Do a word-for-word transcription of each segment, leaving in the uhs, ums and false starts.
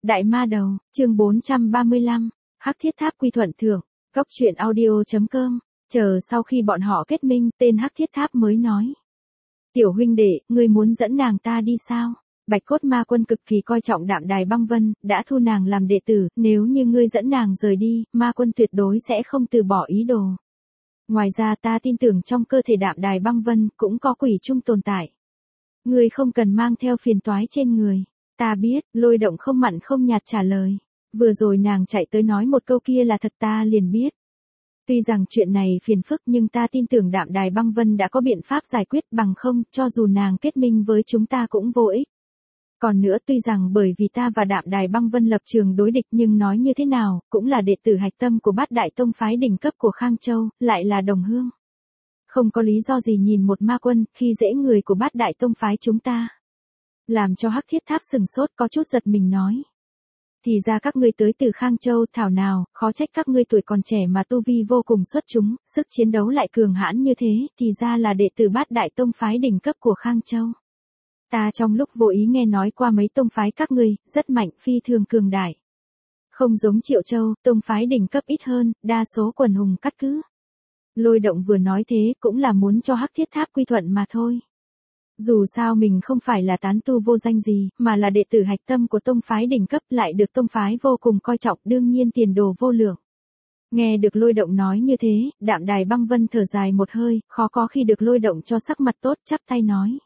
Đại ma đầu, chương bốn trăm ba mươi lăm, Hắc Thiết Tháp quy thuận thưởng, góc truyện audio chấm com, chờ sau khi bọn họ kết minh, tên Hắc Thiết Tháp mới nói. Tiểu huynh đệ, ngươi muốn dẫn nàng ta đi sao? Bạch Cốt Ma Quân cực kỳ coi trọng Đạm Đài Băng Vân, đã thu nàng làm đệ tử, nếu như ngươi dẫn nàng rời đi, Ma Quân tuyệt đối sẽ không từ bỏ ý đồ. Ngoài ra ta tin tưởng trong cơ thể Đạm Đài Băng Vân cũng có quỷ trung tồn tại. Ngươi không cần mang theo phiền toái trên người. Ta biết, Lôi Động không mặn không nhạt trả lời. Vừa rồi nàng chạy tới nói một câu kia là thật ta liền biết. Tuy rằng chuyện này phiền phức nhưng ta tin tưởng Đạm Đài Băng Vân đã có biện pháp giải quyết, bằng không, cho dù nàng kết minh với chúng ta cũng vô ích. Còn nữa, tuy rằng bởi vì ta và Đạm Đài Băng Vân lập trường đối địch, nhưng nói như thế nào, cũng là đệ tử hạch tâm của Bát Đại Tông phái đỉnh cấp của Khang Châu, lại là đồng hương. Không có lý do gì nhìn một ma quân, khi dễ người của Bát Đại Tông phái chúng ta. Làm cho Hắc Thiết Tháp sừng sốt, có chút giật mình nói. Thì ra các ngươi tới từ Khang Châu, thảo nào, khó trách các ngươi tuổi còn trẻ mà tu vi vô cùng xuất chúng, sức chiến đấu lại cường hãn như thế, thì ra là đệ tử Bát Đại Tông phái đỉnh cấp của Khang Châu. Ta trong lúc vô ý nghe nói qua mấy tông phái các ngươi, rất mạnh, phi thường cường đại. Không giống Triệu Châu, tông phái đỉnh cấp ít hơn, đa số quần hùng cắt cứ. Lôi Động vừa nói thế cũng là muốn cho Hắc Thiết Tháp quy thuận mà thôi. Dù sao mình không phải là tán tu vô danh gì, mà là đệ tử hạch tâm của tông phái đỉnh cấp, lại được tông phái vô cùng coi trọng, đương nhiên tiền đồ vô lượng. Nghe được Lôi Động nói như thế, Đạm Đài Băng Vân thở dài một hơi, khó có khi được Lôi Động cho sắc mặt tốt, chắp tay nói.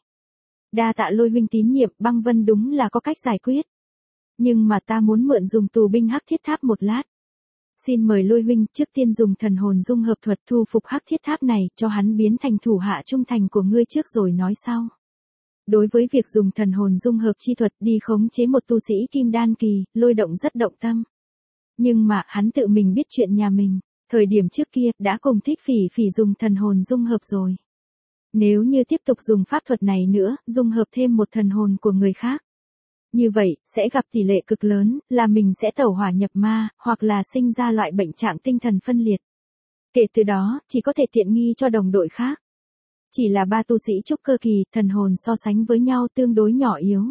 Đa tạ Lôi huynh tín nhiệm, Băng Vân đúng là có cách giải quyết. Nhưng mà ta muốn mượn dùng tù binh Hắc Thiết Tháp một lát. Xin mời Lôi huynh trước tiên dùng thần hồn dung hợp thuật thu phục Hắc Thiết Tháp này, cho hắn biến thành thủ hạ trung thành của ngươi trước rồi nói sau. Đối với việc dùng thần hồn dung hợp chi thuật đi khống chế một tu sĩ kim đan kỳ, Lôi Động rất động tâm. Nhưng mà hắn tự mình biết chuyện nhà mình, thời điểm trước kia đã cùng Thích Phỉ Phỉ dùng thần hồn dung hợp rồi. Nếu như tiếp tục dùng pháp thuật này nữa, dung hợp thêm một thần hồn của người khác. Như vậy, sẽ gặp tỷ lệ cực lớn, là mình sẽ tẩu hỏa nhập ma, hoặc là sinh ra loại bệnh trạng tinh thần phân liệt. Kể từ đó, chỉ có thể tiện nghi cho đồng đội khác. Chỉ là ba tu sĩ trúc cơ kỳ, thần hồn so sánh với nhau tương đối nhỏ yếu.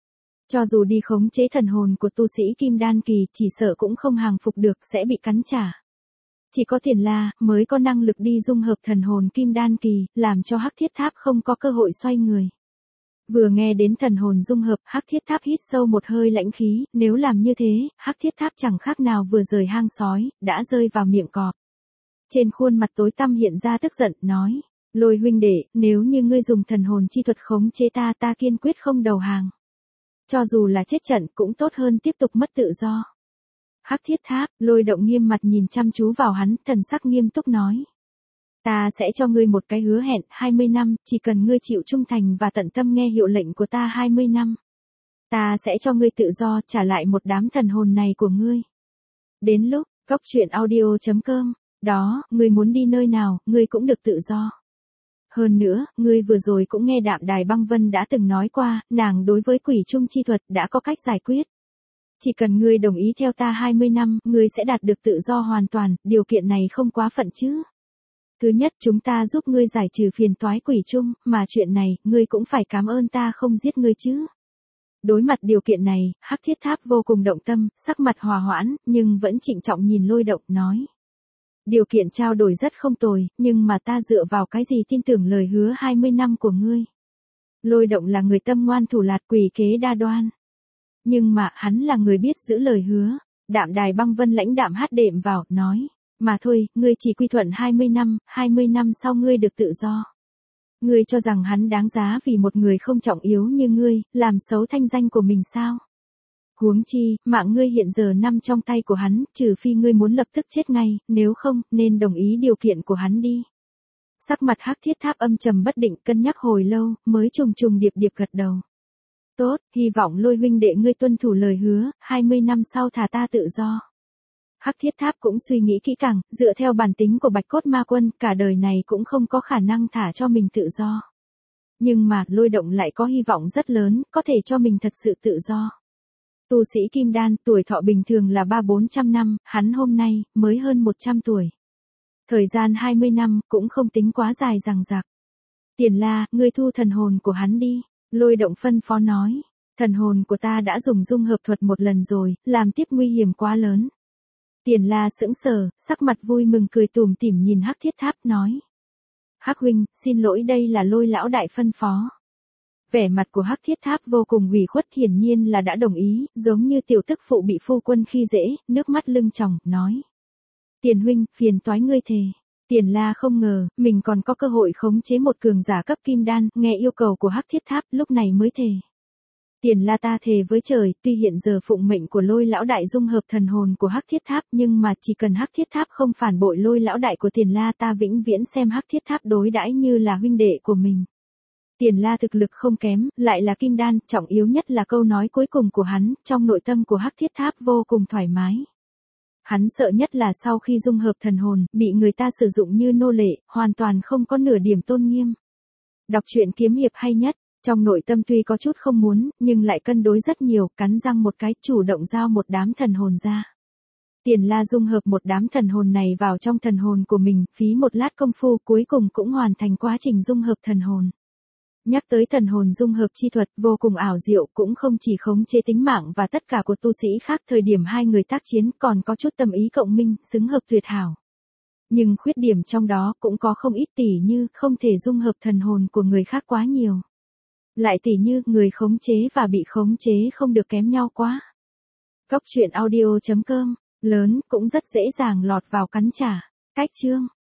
Cho dù đi khống chế thần hồn của tu sĩ kim đan kỳ, chỉ sợ cũng không hàng phục được, sẽ bị cắn trả. Chỉ có Tiền La mới có năng lực đi dung hợp thần hồn kim đan kỳ, làm cho Hắc Thiết Tháp không có cơ hội xoay người. Vừa nghe đến thần hồn dung hợp, Hắc Thiết Tháp hít sâu một hơi lãnh khí, nếu làm như thế, Hắc Thiết Tháp chẳng khác nào vừa rời hang sói, đã rơi vào miệng cọp. Trên khuôn mặt tối tăm hiện ra tức giận, nói, Lôi huynh đệ, nếu như ngươi dùng thần hồn chi thuật khống chế ta, ta kiên quyết không đầu hàng. Cho dù là chết trận cũng tốt hơn tiếp tục mất tự do. Hắc Thiết Tháp, Lôi Động nghiêm mặt nhìn chăm chú vào hắn, thần sắc nghiêm túc nói. Ta sẽ cho ngươi một cái hứa hẹn, hai mươi năm, chỉ cần ngươi chịu trung thành và tận tâm nghe hiệu lệnh của ta hai mươi năm. Ta sẽ cho ngươi tự do, trả lại một đám thần hồn này của ngươi. Đến lúc, góc truyện audio chấm com, đó, ngươi muốn đi nơi nào, ngươi cũng được tự do. Hơn nữa, ngươi vừa rồi cũng nghe Đạm Đài Băng Vân đã từng nói qua, nàng đối với quỷ trung chi thuật đã có cách giải quyết. Chỉ cần ngươi đồng ý theo ta hai mươi năm, ngươi sẽ đạt được tự do hoàn toàn, điều kiện này không quá phận chứ. Thứ nhất, chúng ta giúp ngươi giải trừ phiền toái quỷ trung, mà chuyện này, ngươi cũng phải cảm ơn ta không giết ngươi chứ. Đối mặt điều kiện này, Hắc Thiết Tháp vô cùng động tâm, sắc mặt hòa hoãn, nhưng vẫn trịnh trọng nhìn Lôi Động, nói. Điều kiện trao đổi rất không tồi, nhưng mà ta dựa vào cái gì tin tưởng lời hứa hai mươi năm của ngươi. Lôi Động là người tâm ngoan thủ lạt, quỷ kế đa đoan. Nhưng mà, hắn là người biết giữ lời hứa. Đạm Đài Băng Vân lãnh đạm hát đệm vào, nói. Mà thôi, ngươi chỉ quy thuận hai mươi năm, hai mươi năm sau ngươi được tự do. Ngươi cho rằng hắn đáng giá vì một người không trọng yếu như ngươi, làm xấu thanh danh của mình sao? Huống chi, mạng ngươi hiện giờ nằm trong tay của hắn, trừ phi ngươi muốn lập tức chết ngay, nếu không, nên đồng ý điều kiện của hắn đi. Sắc mặt Hắc Thiết Tháp âm trầm bất định, cân nhắc hồi lâu, mới trùng trùng điệp điệp gật đầu. Tốt, hy vọng Lôi huynh đệ ngươi tuân thủ lời hứa, hai mươi năm sau thả ta tự do. Hắc Thiết Tháp cũng suy nghĩ kỹ càng, dựa theo bản tính của Bạch Cốt Ma Quân, cả đời này cũng không có khả năng thả cho mình tự do. Nhưng mà, Lôi Động lại có hy vọng rất lớn, có thể cho mình thật sự tự do. Tu sĩ Kim Đan, tuổi thọ bình thường là ba bốn trăm năm, hắn hôm nay, mới hơn một trăm tuổi. Thời gian hai mươi năm, cũng không tính quá dài dằng dặc. Tiền La, ngươi thu thần hồn của hắn đi. Lôi Động phân phó nói. Thần hồn của ta đã dùng dung hợp thuật một lần rồi, làm tiếp nguy hiểm quá lớn. Tiền La sững sờ, sắc mặt vui mừng cười tủm tỉm nhìn Hắc Thiết Tháp nói. Hắc huynh, xin lỗi đây là Lôi lão đại phân phó. Vẻ mặt của Hắc Thiết Tháp vô cùng ủy khuất, hiển nhiên là đã đồng ý, giống như tiểu tức phụ bị phu quân khi dễ, nước mắt lưng tròng, nói. Tiền huynh, phiền toái ngươi thề. Tiền La không ngờ, mình còn có cơ hội khống chế một cường giả cấp kim đan, nghe yêu cầu của Hắc Thiết Tháp, lúc này mới thề. Tiền La ta thề với trời, tuy hiện giờ phụng mệnh của Lôi lão đại dung hợp thần hồn của Hắc Thiết Tháp, nhưng mà chỉ cần Hắc Thiết Tháp không phản bội Lôi lão đại của Tiền La, ta vĩnh viễn xem Hắc Thiết Tháp đối đãi như là huynh đệ của mình. Tiền La thực lực không kém, lại là kim đan, trọng yếu nhất là câu nói cuối cùng của hắn, trong nội tâm của Hắc Thiết Tháp vô cùng thoải mái. Hắn sợ nhất là sau khi dung hợp thần hồn, bị người ta sử dụng như nô lệ, hoàn toàn không có nửa điểm tôn nghiêm. Đọc truyện kiếm hiệp hay nhất, trong nội tâm tuy có chút không muốn, nhưng lại cân đối rất nhiều, cắn răng một cái, chủ động giao một đám thần hồn ra. Tiền La dung hợp một đám thần hồn này vào trong thần hồn của mình, phí một lát công phu cuối cùng cũng hoàn thành quá trình dung hợp thần hồn. Nhắc tới thần hồn dung hợp chi thuật vô cùng ảo diệu, cũng không chỉ khống chế tính mạng và tất cả của tu sĩ khác, thời điểm hai người tác chiến còn có chút tâm ý cộng minh, xứng hợp tuyệt hảo. Nhưng khuyết điểm trong đó cũng có không ít, tỉ như không thể dung hợp thần hồn của người khác quá nhiều. Lại tỉ như người khống chế và bị khống chế không được kém nhau quá. Góc truyện audio chấm com, lớn cũng rất dễ dàng lọt vào cắn trả. Cách chương